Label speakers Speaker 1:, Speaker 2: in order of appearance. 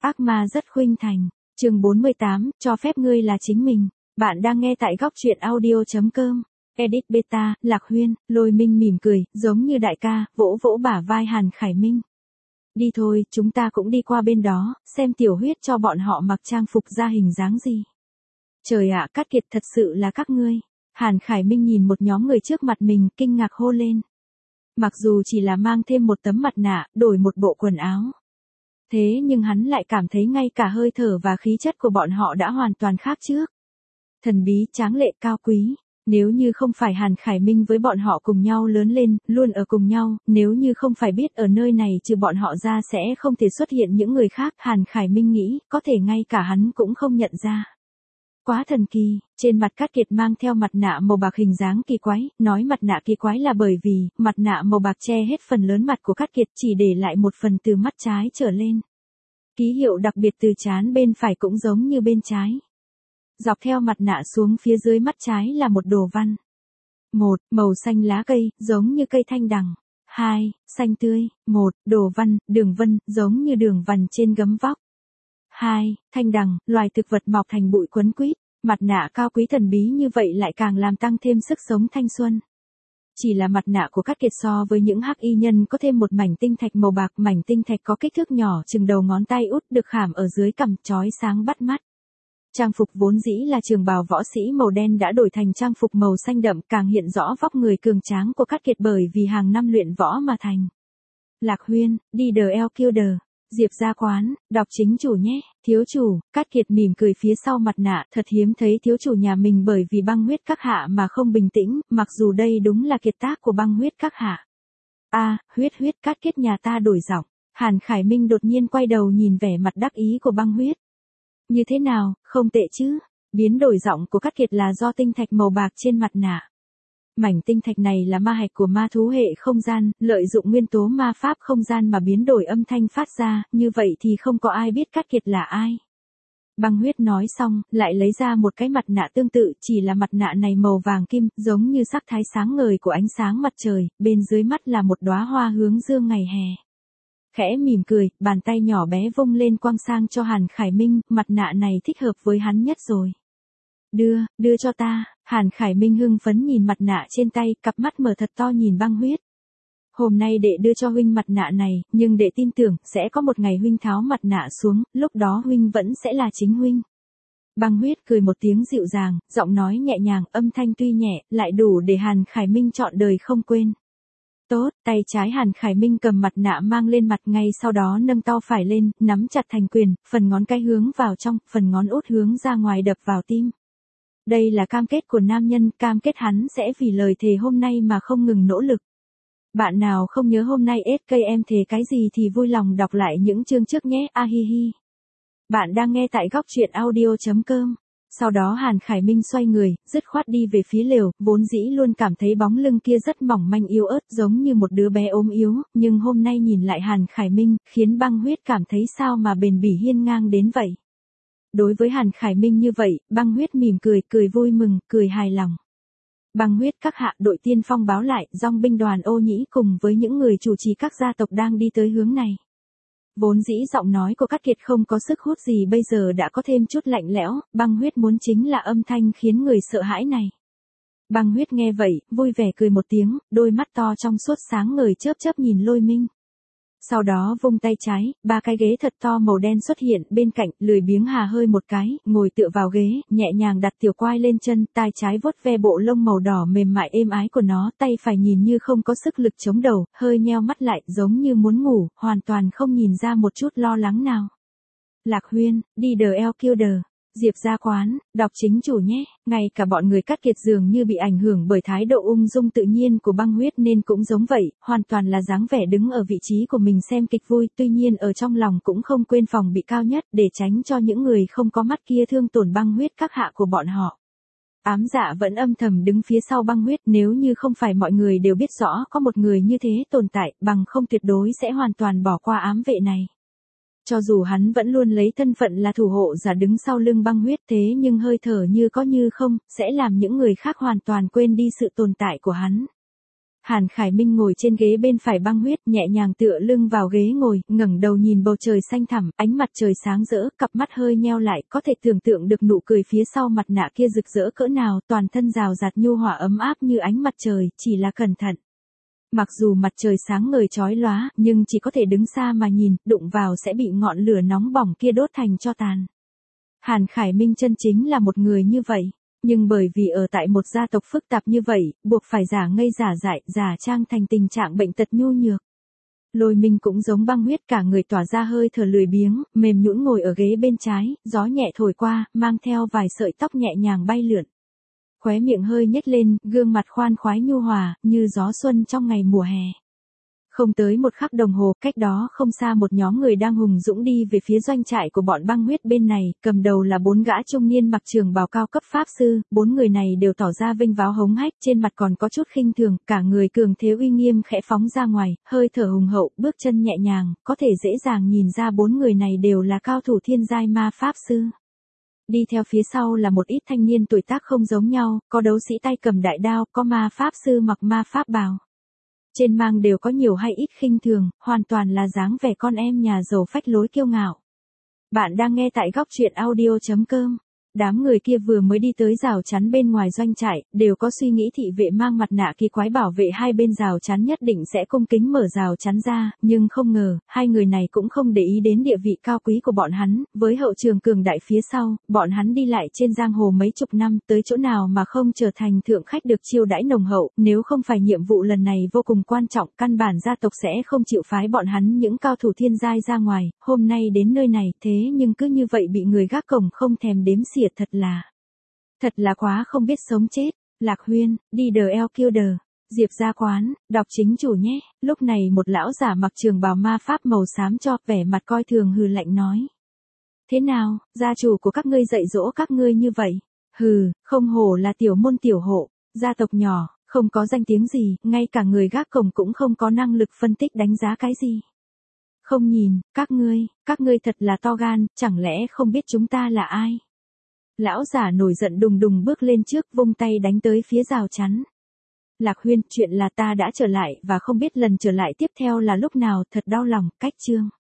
Speaker 1: Ác ma rất khuynh thành. Chương 48, cho phép ngươi là chính mình. Bạn đang nghe tại góc truyện audio.com. Edit Beta, Lạc Huyên, Lôi Minh mỉm cười, giống như đại ca, vỗ vỗ bả vai Hàn Khải Minh. Đi thôi, chúng ta cũng đi qua bên đó, xem Tiểu Huyết cho bọn họ mặc trang phục ra hình dáng gì. Trời ạ, Cát Kiệt, thật sự là các ngươi. Hàn Khải Minh nhìn một nhóm người trước mặt mình, kinh ngạc hô lên. Mặc dù chỉ là mang thêm một tấm mặt nạ, đổi một bộ quần áo. Thế nhưng hắn lại cảm thấy ngay cả hơi thở và khí chất của bọn họ đã hoàn toàn khác trước. Thần bí, tráng lệ, cao quý. Nếu như không phải Hàn Khải Minh với bọn họ cùng nhau lớn lên, luôn ở cùng nhau, nếu như không phải biết ở nơi này trừ bọn họ ra sẽ không thể xuất hiện những người khác, Hàn Khải Minh nghĩ, có thể ngay cả hắn cũng không nhận ra. Quá thần kỳ, trên mặt Cát Kiệt mang theo mặt nạ màu bạc hình dáng kỳ quái, nói mặt nạ kỳ quái là bởi vì, mặt nạ màu bạc che hết phần lớn mặt của Cát Kiệt chỉ để lại một phần từ mắt trái trở lên. Ký hiệu đặc biệt từ trán bên phải cũng giống như bên trái. Dọc theo mặt nạ xuống phía dưới mắt trái là một đồ văn. 1. Màu xanh lá cây, giống như cây thanh đằng. 2. Xanh tươi. 1. Đồ văn, đường vân, giống như đường vằn trên gấm vóc. 2. Thanh đằng, loài thực vật mọc thành bụi quấn quýt. Mặt nạ cao quý thần bí như vậy lại càng làm tăng thêm sức sống thanh xuân. Chỉ là mặt nạ của Cát Kiệt so với những hắc y nhân có thêm một mảnh tinh thạch màu bạc, mảnh tinh thạch có kích thước nhỏ chừng đầu ngón tay út được khảm ở dưới cằm, chói sáng bắt mắt. Trang phục vốn dĩ là trường bào võ sĩ màu đen đã đổi thành trang phục màu xanh đậm, càng hiện rõ vóc người cường tráng của Cát Kiệt bởi vì hàng năm luyện võ mà thành. Lạc Huyên, đi The El Killer. Diệp gia quán, đọc chính chủ nhé, thiếu chủ. Cát Kiệt mỉm cười phía sau mặt nạ, thật hiếm thấy thiếu chủ nhà mình bởi vì băng huyết các hạ mà không bình tĩnh, mặc dù đây đúng là kiệt tác của băng huyết các hạ. Huyết Cát Kiệt nhà ta đổi giọng. Hàn Khải Minh đột nhiên quay đầu nhìn vẻ mặt đắc ý của băng huyết. Như thế nào, không tệ chứ? Biến đổi giọng của Cát Kiệt là do tinh thạch màu bạc trên mặt nạ. Mảnh tinh thạch này là ma hạch của ma thú hệ không gian, lợi dụng nguyên tố ma pháp không gian mà biến đổi âm thanh phát ra, như vậy thì không có ai biết Cát Kiệt là ai. Băng huyết nói xong, lại lấy ra một cái mặt nạ tương tự, chỉ là mặt nạ này màu vàng kim, giống như sắc thái sáng ngời của ánh sáng mặt trời, bên dưới mắt là một đóa hoa hướng dương ngày hè. Khẽ mỉm cười, bàn tay nhỏ bé vung lên quăng sang cho Hàn Khải Minh, mặt nạ này thích hợp với hắn nhất rồi. Đưa cho ta. Hàn Khải Minh hưng phấn nhìn mặt nạ trên tay, cặp mắt mở thật to nhìn băng huyết. Hôm nay đệ đưa cho huynh mặt nạ này, nhưng đệ tin tưởng, sẽ có một ngày huynh tháo mặt nạ xuống, lúc đó huynh vẫn sẽ là chính huynh. Băng huyết cười một tiếng dịu dàng, giọng nói nhẹ nhàng, âm thanh tuy nhẹ, lại đủ để Hàn Khải Minh trọn đời không quên. Tốt, tay trái Hàn Khải Minh cầm mặt nạ mang lên mặt, ngay sau đó nâng to phải lên, nắm chặt thành quyền, phần ngón cái hướng vào trong, phần ngón út hướng ra ngoài đập vào tim. Đây là cam kết của nam nhân, cam kết hắn sẽ vì lời thề hôm nay mà không ngừng nỗ lực. Bạn nào không nhớ hôm nay SKM thề cái gì thì vui lòng đọc lại những chương trước nhé, ahihi. Bạn đang nghe tại góc truyện audio.com. Sau đó Hàn Khải Minh xoay người, dứt khoát đi về phía lều, vốn dĩ luôn cảm thấy bóng lưng kia rất mỏng manh yếu ớt giống như một đứa bé ốm yếu, nhưng hôm nay nhìn lại Hàn Khải Minh, khiến băng huyết cảm thấy sao mà bền bỉ hiên ngang đến vậy. Đối với Hàn Khải Minh như vậy, băng huyết mỉm cười, cười vui mừng, cười hài lòng. Băng huyết các hạ, đội tiên phong báo lại, dòng binh đoàn Ô Nhĩ cùng với những người chủ trì các gia tộc đang đi tới hướng này. Vốn dĩ giọng nói của Cát Kiệt không có sức hút gì bây giờ đã có thêm chút lạnh lẽo, băng huyết muốn chính là âm thanh khiến người sợ hãi này. Băng huyết nghe vậy, vui vẻ cười một tiếng, đôi mắt to trong suốt sáng ngời chớp nhìn Lôi Minh. Sau đó vung tay trái, 3 cái ghế thật to màu đen xuất hiện bên cạnh, lười biếng hà hơi một cái, ngồi tựa vào ghế, nhẹ nhàng đặt tiểu quai lên chân, tay trái vuốt ve bộ lông màu đỏ mềm mại êm ái của nó, tay phải nhìn như không có sức lực chống đầu, hơi nheo mắt lại, giống như muốn ngủ, hoàn toàn không nhìn ra một chút lo lắng nào. Lạc Huyên, đi The El Killer. Diệp gia quán, đọc chính chủ nhé, ngay cả bọn người Cát Kiệt dường như bị ảnh hưởng bởi thái độ ung dung tự nhiên của băng huyết nên cũng giống vậy, hoàn toàn là dáng vẻ đứng ở vị trí của mình xem kịch vui, tuy nhiên ở trong lòng cũng không quên phòng bị cao nhất để tránh cho những người không có mắt kia thương tổn băng huyết các hạ của bọn họ. Ám dạ vẫn âm thầm đứng phía sau băng huyết, nếu như không phải mọi người đều biết rõ có một người như thế tồn tại, bằng không tuyệt đối sẽ hoàn toàn bỏ qua ám vệ này. Cho dù hắn vẫn luôn lấy thân phận là thủ hộ giả đứng sau lưng băng huyết thế nhưng hơi thở như có như không, sẽ làm những người khác hoàn toàn quên đi sự tồn tại của hắn. Hàn Khải Minh ngồi trên ghế bên phải băng huyết, nhẹ nhàng tựa lưng vào ghế ngồi, ngẩng đầu nhìn bầu trời xanh thẳm, ánh mặt trời sáng rỡ, cặp mắt hơi nheo lại, có thể tưởng tượng được nụ cười phía sau mặt nạ kia rực rỡ cỡ nào, toàn thân rào rạt nhu hòa ấm áp như ánh mặt trời, chỉ là cẩn thận. Mặc dù mặt trời sáng ngời chói lóa, nhưng chỉ có thể đứng xa mà nhìn, đụng vào sẽ bị ngọn lửa nóng bỏng kia đốt thành tro tàn. Hàn Khải Minh chân chính là một người như vậy. Nhưng bởi vì ở tại một gia tộc phức tạp như vậy, buộc phải giả ngây giả dại, giả trang thành tình trạng bệnh tật nhu nhược. Lôi Minh cũng giống băng huyết, cả người tỏa ra hơi thở lười biếng, mềm nhũn ngồi ở ghế bên trái, gió nhẹ thổi qua, mang theo vài sợi tóc nhẹ nhàng bay lượn. Khóe miệng hơi nhếch lên, gương mặt khoan khoái nhu hòa, như gió xuân trong ngày mùa hè. Không tới một khắc đồng hồ, cách đó không xa một nhóm người đang hùng dũng đi về phía doanh trại của bọn băng huyết bên này, cầm đầu là 4 gã trung niên mặc trường bào cao cấp pháp sư, 4 người này đều tỏ ra vênh váo hống hách, trên mặt còn có chút khinh thường, cả người cường thế uy nghiêm khẽ phóng ra ngoài, hơi thở hùng hậu, bước chân nhẹ nhàng, có thể dễ dàng nhìn ra 4 người này đều là cao thủ thiên giai ma pháp sư. Đi theo phía sau là một ít thanh niên tuổi tác không giống nhau, có đấu sĩ tay cầm đại đao, có ma pháp sư mặc ma pháp bào. Trên mang đều có nhiều hay ít khinh thường, hoàn toàn là dáng vẻ con em nhà giàu phách lối kiêu ngạo. Bạn đang nghe tại góc truyện audio.com. Đám người kia vừa mới đi tới rào chắn bên ngoài doanh trại, đều có suy nghĩ thị vệ mang mặt nạ kỳ quái bảo vệ hai bên rào chắn nhất định sẽ cung kính mở rào chắn ra, nhưng không ngờ, hai người này cũng không để ý đến địa vị cao quý của bọn hắn, với hậu trường cường đại phía sau, bọn hắn đi lại trên giang hồ mấy chục năm, tới chỗ nào mà không trở thành thượng khách được chiêu đãi nồng hậu, nếu không phải nhiệm vụ lần này vô cùng quan trọng, căn bản gia tộc sẽ không chịu phái bọn hắn những cao thủ thiên giai ra ngoài, hôm nay đến nơi này, thế nhưng cứ như vậy bị người gác cổng không thèm đếm xỉa. Thật là quá không biết sống chết. Lạc Huyên, đi DL Killer, Diệp gia quán, đọc chính chủ nhé. Lúc này một lão giả mặc trường bào ma pháp màu xám cho, vẻ mặt coi thường hừ lạnh nói. Thế nào, gia chủ của các ngươi dạy dỗ các ngươi như vậy? Hừ, không hổ là tiểu môn tiểu hộ, gia tộc nhỏ, không có danh tiếng gì, ngay cả người gác cổng cũng không có năng lực phân tích đánh giá cái gì. Không nhìn, các ngươi thật là to gan, chẳng lẽ không biết chúng ta là ai? Lão giả nổi giận đùng đùng bước lên trước, vung tay đánh tới phía rào chắn. Lạc Huyên, chuyện là ta đã trở lại và không biết lần trở lại tiếp theo là lúc nào, thật đau lòng, cách chương.